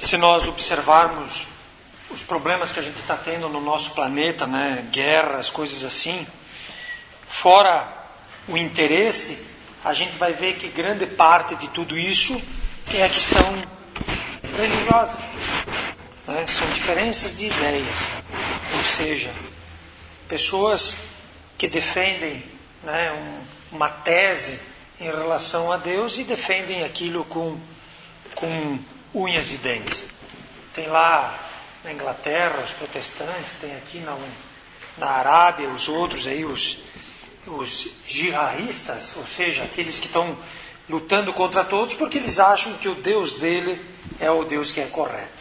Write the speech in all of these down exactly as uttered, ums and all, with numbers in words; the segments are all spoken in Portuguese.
se nós observarmos os problemas que a gente está tendo no nosso planeta, né, guerras, coisas assim, fora o interesse, a gente vai ver que grande parte de tudo isso é a questão religiosa, né? São diferenças de ideias, ou seja, pessoas que defendem, né, um, uma tese em relação a Deus e defendem aquilo com, com unhas de dentes. Tem lá na Inglaterra os protestantes, tem aqui na, na Arábia os outros aí, os, os jihadistas, ou seja, aqueles que estão lutando contra todos porque eles acham que o Deus dele é o Deus que é correto.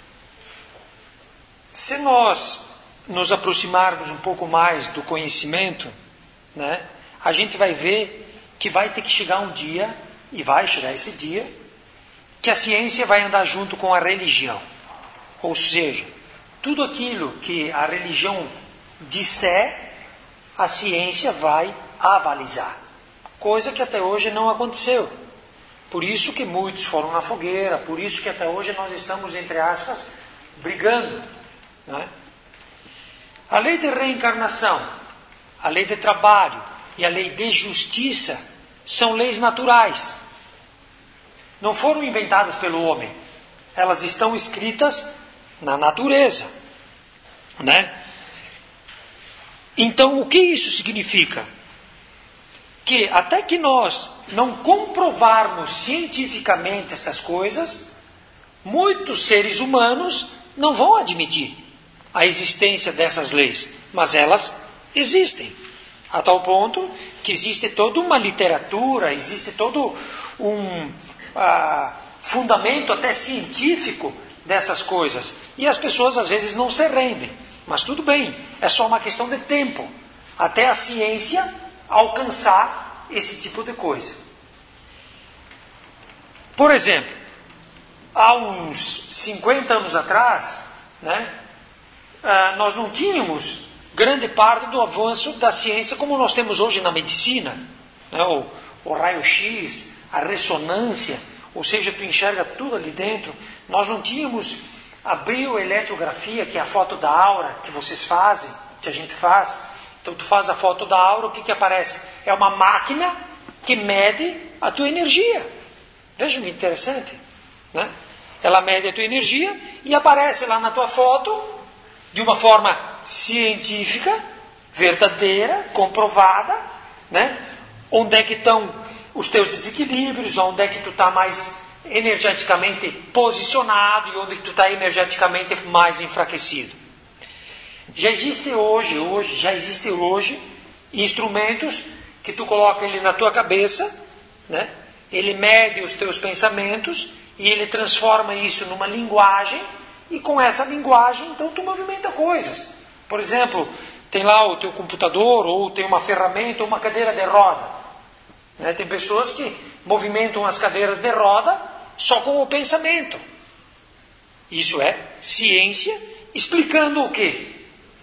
Se nós nos aproximarmos um pouco mais do conhecimento, né, a gente vai ver que vai ter que chegar um dia, e vai chegar esse dia, que a ciência vai andar junto com a religião. Ou seja, tudo aquilo que a religião disser, a ciência vai avalizar. Coisa que até hoje não aconteceu. Por isso que muitos foram na fogueira, por isso que até hoje nós estamos, entre aspas, brigando. Não é? A lei de reencarnação, a lei de trabalho e a lei de justiça são leis naturais. Não foram inventadas pelo homem. Elas estão escritas na natureza, né? Então, o que isso significa? Que até que nós não comprovarmos cientificamente essas coisas, muitos seres humanos não vão admitir a existência dessas leis, mas elas existem. A tal ponto que existe toda uma literatura, existe todo um uh, fundamento até científico dessas coisas. E as pessoas às vezes não se rendem. Mas tudo bem, é só uma questão de tempo até a ciência alcançar esse tipo de coisa. Por exemplo, há uns cinquenta anos atrás, né, uh, nós não tínhamos grande parte do avanço da ciência como nós temos hoje na medicina, né? o, o raio-x, a ressonância, ou seja, tu enxerga tudo ali dentro. Nós não tínhamos a bioeletrografia, que é a foto da aura que vocês fazem, que a gente faz. Então tu faz a foto da aura, o que, que aparece? É uma máquina que mede a tua energia. Vejam que interessante, né? Ela mede a tua energia e aparece lá na tua foto de uma forma científica, verdadeira, comprovada, né? Onde é que estão os teus desequilíbrios, onde é que tu está mais energeticamente posicionado e onde é que tu está energeticamente mais enfraquecido. Já existe hoje, hoje, já existe hoje instrumentos que tu coloca ele na tua cabeça, né? Ele mede os teus pensamentos e ele transforma isso numa linguagem e com essa linguagem então tu movimenta coisas. Por exemplo, tem lá o teu computador, ou tem uma ferramenta, ou uma cadeira de roda. Né? Tem pessoas que movimentam as cadeiras de roda só com o pensamento. Isso é ciência explicando o quê?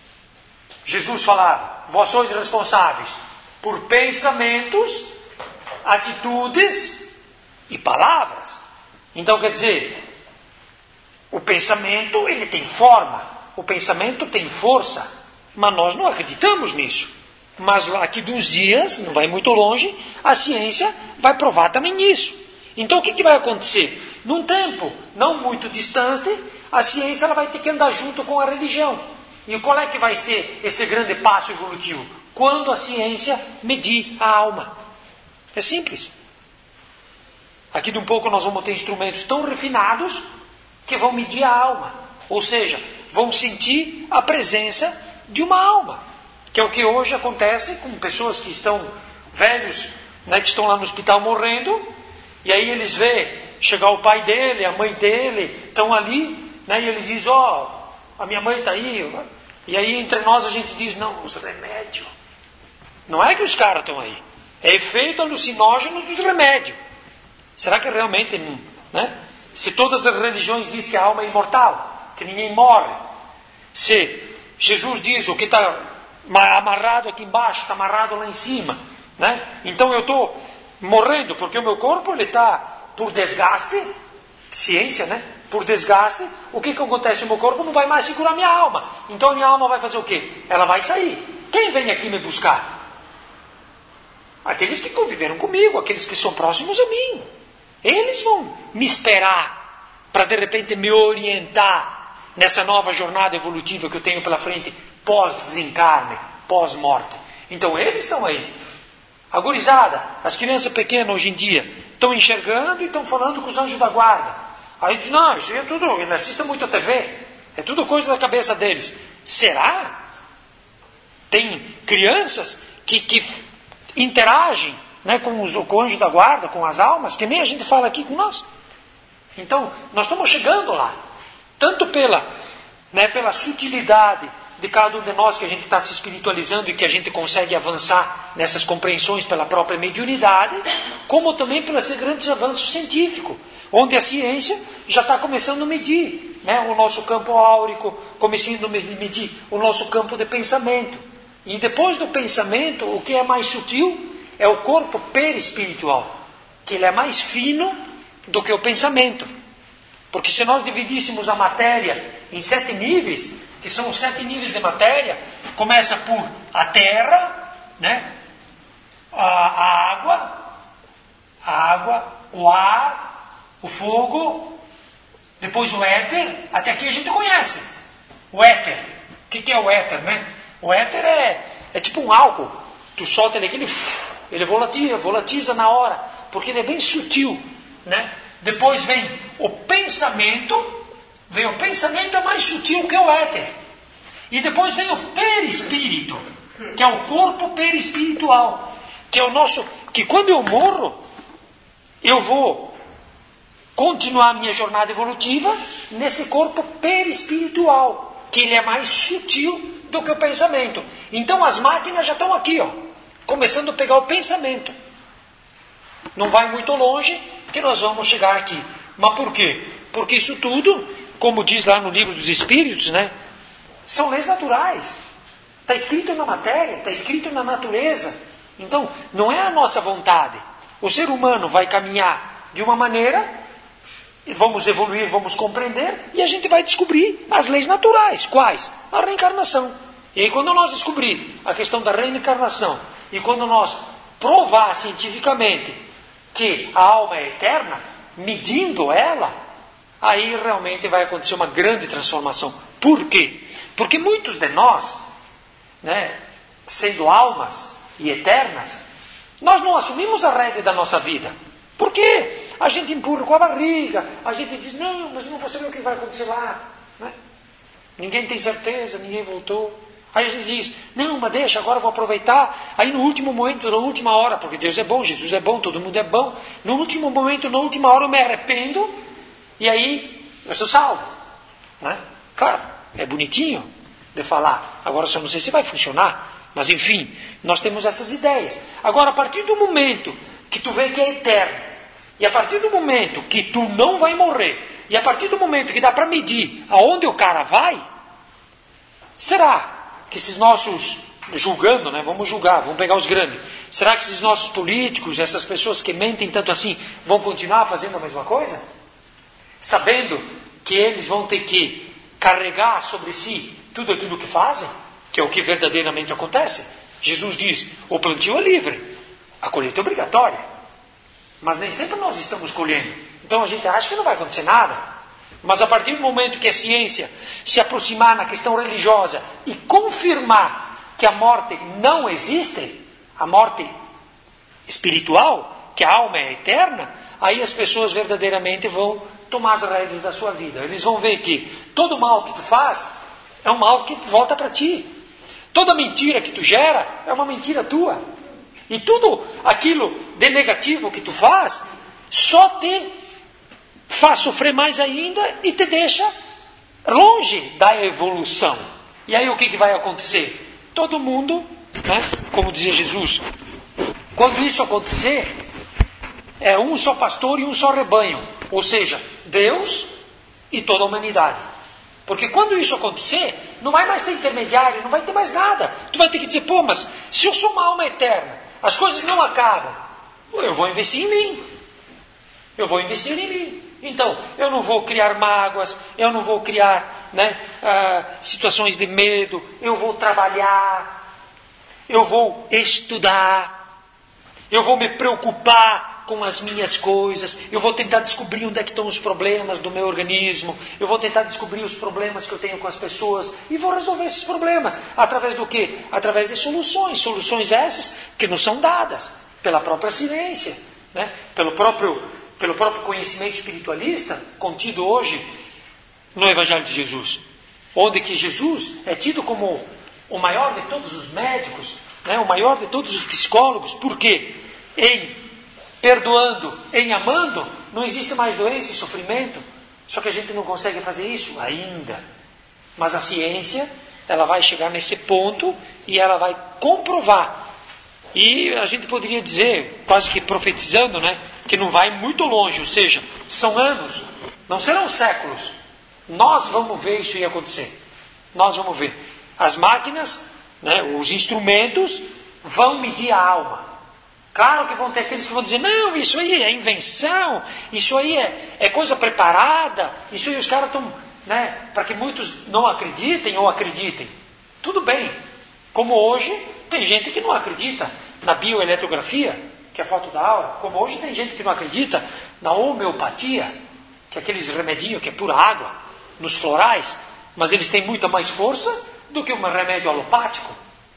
Jesus falava, vós sois responsáveis por pensamentos, atitudes e palavras. Então quer dizer, o pensamento ele tem forma. O pensamento tem força, mas nós não acreditamos nisso. Mas aqui de uns dias, não vai muito longe, a ciência vai provar também isso. Então o que, que vai acontecer? Num tempo não muito distante, a ciência ela vai ter que andar junto com a religião. E qual é que vai ser esse grande passo evolutivo? Quando a ciência medir a alma. É simples. Aqui de um pouco nós vamos ter instrumentos tão refinados que vão medir a alma. Ou seja, vão sentir a presença de uma alma, que é o que hoje acontece com pessoas que estão velhos, né, que estão lá no hospital morrendo, e aí eles vê chegar o pai dele, a mãe dele, estão ali, né, e ele diz, ó, oh, a minha mãe está aí, e aí entre nós a gente diz, não, os remédios, não é que os caras estão aí, é efeito alucinógeno dos remédios. Será que realmente, né, se todas as religiões dizem que a alma é imortal, que ninguém morre, se Jesus diz o que está amarrado aqui embaixo, está amarrado lá em cima, né? Então eu estou morrendo porque o meu corpo está por desgaste, ciência, né? por desgaste, o que, que acontece? O meu corpo não vai mais segurar minha alma. Então a minha alma vai fazer o quê? Ela vai sair. Quem vem aqui me buscar? Aqueles que conviveram comigo, aqueles que são próximos a mim. Eles vão me esperar para de repente me orientar nessa nova jornada evolutiva que eu tenho pela frente, pós-desencarne, pós-morte. Então eles estão aí. A gurizada, as crianças pequenas hoje em dia, estão enxergando e estão falando com os anjos da guarda. Aí diz, não, isso é tudo, eles assistem muito a T V, é tudo coisa da cabeça deles. Será? Tem crianças que, que interagem, né, com, os, com o anjo da guarda, com as almas, que nem a gente fala aqui com nós. Então, nós estamos chegando lá. Tanto pela, né, pela sutilidade de cada um de nós que a gente está se espiritualizando e que a gente consegue avançar nessas compreensões pela própria mediunidade, como também pelo esse grande avanço científico, onde a ciência já está começando a medir, né, o nosso campo áurico, começando a medir o nosso campo de pensamento. E depois do pensamento, o que é mais sutil é o corpo perispiritual, que ele é mais fino do que o pensamento. Porque se nós dividíssemos a matéria em sete níveis, que são os sete níveis de matéria, começa por a terra, né? a, a água, a água, o ar, o fogo, depois o éter, até aqui a gente conhece. O éter, o que, que é o éter, né? O éter é, é tipo um álcool, tu solta ele aqui, ele, ele volatiza, volatiza na hora, porque ele é bem sutil, né? Depois vem o pensamento, vem o pensamento é mais sutil que o éter. E depois vem o perispírito, que é o corpo perispiritual, que é o nosso, que quando eu morro, eu vou continuar a minha jornada evolutiva nesse corpo perispiritual, que ele é mais sutil do que o pensamento. Então as máquinas já estão aqui, ó, começando a pegar o pensamento. Não vai muito longe que nós vamos chegar aqui. Mas por quê? Porque isso tudo, como diz lá no livro dos Espíritos, né, são leis naturais. Está escrito na matéria, está escrito na natureza. Então, não é a nossa vontade. O ser humano vai caminhar de uma maneira, vamos evoluir, vamos compreender, e a gente vai descobrir as leis naturais. Quais? A reencarnação. E aí, quando nós descobrir a questão da reencarnação, e quando nós provar cientificamente que a alma é eterna, medindo ela, aí realmente vai acontecer uma grande transformação. Por quê? Porque muitos de nós, né, sendo almas e eternas, nós não assumimos a rédea da nossa vida. Por quê? A gente empurra com a barriga, a gente diz, não, mas não vou saber o que vai acontecer lá. Né? Ninguém tem certeza, ninguém voltou. Aí a gente diz, não, mas deixa, agora eu vou aproveitar. Aí no último momento, na última hora, porque Deus é bom, Jesus é bom, todo mundo é bom. No último momento, na última hora eu me arrependo e aí eu sou salvo. Né? Claro, é bonitinho de falar. Agora só não sei se vai funcionar. Mas enfim, nós temos essas ideias. Agora, a partir do momento que tu vê que é eterno, e a partir do momento que tu não vai morrer, e a partir do momento que dá para medir aonde o cara vai, será que esses nossos, julgando, né, vamos julgar, vamos pegar os grandes, será que esses nossos políticos, essas pessoas que mentem tanto assim, vão continuar fazendo a mesma coisa? Sabendo que eles vão ter que carregar sobre si tudo aquilo que fazem, que é o que verdadeiramente acontece. Jesus diz, o plantio é livre, a colheita é obrigatória, mas nem sempre nós estamos colhendo. Então a gente acha que não vai acontecer nada. Mas a partir do momento que a ciência se aproximar na questão religiosa e confirmar que a morte não existe, a morte espiritual, que a alma é eterna, aí as pessoas verdadeiramente vão tomar as rédeas da sua vida. Eles vão ver que todo mal que tu faz é um mal que volta para ti. Toda mentira que tu gera é uma mentira tua. E tudo aquilo de negativo que tu faz só te faz sofrer mais ainda e te deixa longe da evolução. E aí o que, que vai acontecer? Todo mundo, né, como dizia Jesus, quando isso acontecer, é um só pastor e um só rebanho. Ou seja, Deus e toda a humanidade. Porque quando isso acontecer, não vai mais ter intermediário, não vai ter mais nada. Tu vai ter que dizer, pô, mas se eu sou uma alma eterna, as coisas não acabam, eu vou investir em mim. Eu vou investir em mim. Então, eu não vou criar mágoas, eu não vou criar, né, uh, situações de medo, eu vou trabalhar, eu vou estudar, eu vou me preocupar com as minhas coisas, eu vou tentar descobrir onde é que estão os problemas do meu organismo, eu vou tentar descobrir os problemas que eu tenho com as pessoas e vou resolver esses problemas. Através do quê? Através de soluções, soluções essas que nos são dadas pela própria ciência, né? pelo próprio, pelo próprio conhecimento espiritualista contido hoje no Evangelho de Jesus, onde que Jesus é tido como o maior de todos os médicos, né? o maior de todos os psicólogos, porque em perdoando, em amando, não existe mais doença e sofrimento. Só que a gente não consegue fazer isso ainda. Mas a ciência, ela vai chegar nesse ponto e ela vai comprovar. E a gente poderia dizer, quase que profetizando, né, que não vai muito longe, ou seja, são anos, não serão séculos. Nós vamos ver isso ir acontecer. Nós vamos ver. As máquinas, né, os instrumentos, vão medir a alma. Claro que vão ter aqueles que vão dizer, não, isso aí é invenção, isso aí é, é coisa preparada, isso aí os caras estão, né, para que muitos não acreditem ou acreditem. Tudo bem. Como hoje, tem gente que não acredita na bioeletrografia, que é a foto da aura. Como hoje tem gente que não acredita na homeopatia, que é aqueles remedinhos que é pura água, nos florais, mas eles têm muita mais força do que um remédio alopático.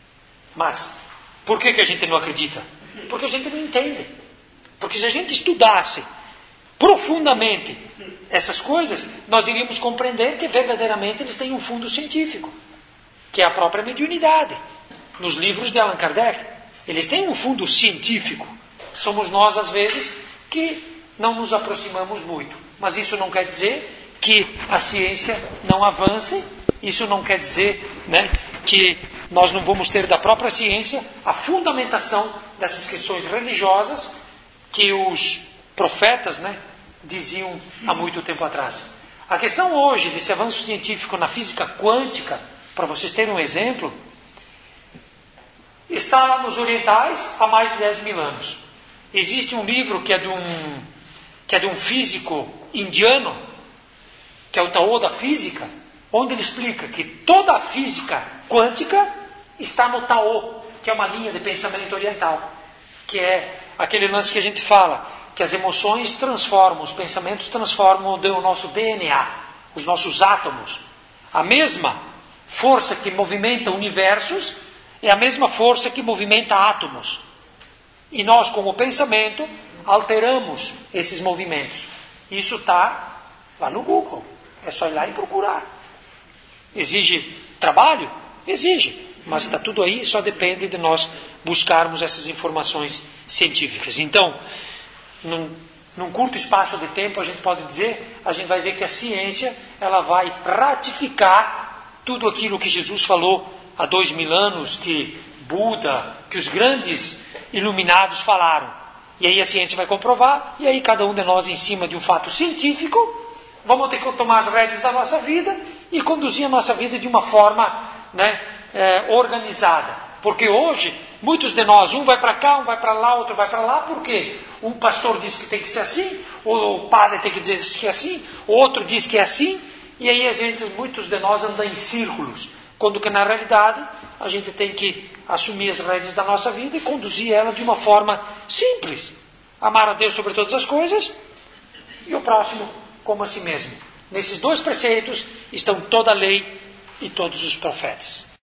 Mas, por que que a gente não acredita? Porque a gente não entende. Porque se a gente estudasse profundamente essas coisas, nós iríamos compreender que verdadeiramente eles têm um fundo científico, que é a própria mediunidade. Nos livros de Allan Kardec, eles têm um fundo científico. Somos nós, às vezes, que não nos aproximamos muito. Mas isso não quer dizer que a ciência não avance, isso não quer dizer, né, que nós não vamos ter da própria ciência a fundamentação dessas questões religiosas que os profetas, né, diziam há muito tempo atrás. A questão hoje desse avanço científico na física quântica, para vocês terem um exemplo, está lá nos orientais há mais de dez mil anos. Existe um livro que é de um, que é de um físico indiano, que é o Tao da Física, onde ele explica que toda a física quântica está no Tao, que é uma linha de pensamento oriental, que é aquele lance que a gente fala, que as emoções transformam, os pensamentos transformam o nosso D N A, os nossos átomos. A mesma força que movimenta universos é a mesma força que movimenta átomos. E nós, com o pensamento, alteramos esses movimentos. Isso está lá no Google. É só ir lá e procurar. Exige trabalho? Exige. Mas está tudo aí, só depende de nós buscarmos essas informações científicas. Então, num, num curto espaço de tempo, a gente pode dizer, a gente vai ver que a ciência ela vai ratificar tudo aquilo que Jesus falou há dois mil anos, que Buda, que os grandes iluminados falaram. E aí a ciência vai comprovar, e aí cada um de nós, em cima de um fato científico, vamos ter que tomar as rédeas da nossa vida e conduzir a nossa vida de uma forma, né, é, organizada. Porque hoje, muitos de nós, um vai para cá, um vai para lá, outro vai para lá, por quê? Um pastor diz que tem que ser assim, o padre tem que dizer que é assim, o outro diz que é assim, e aí a gente, muitos de nós andam em círculos, quando que na realidade a gente tem que assumir as rédeas da nossa vida e conduzir ela de uma forma simples. Amar a Deus sobre todas as coisas e o próximo como a si mesmo. Nesses dois preceitos estão toda a lei e todos os profetas.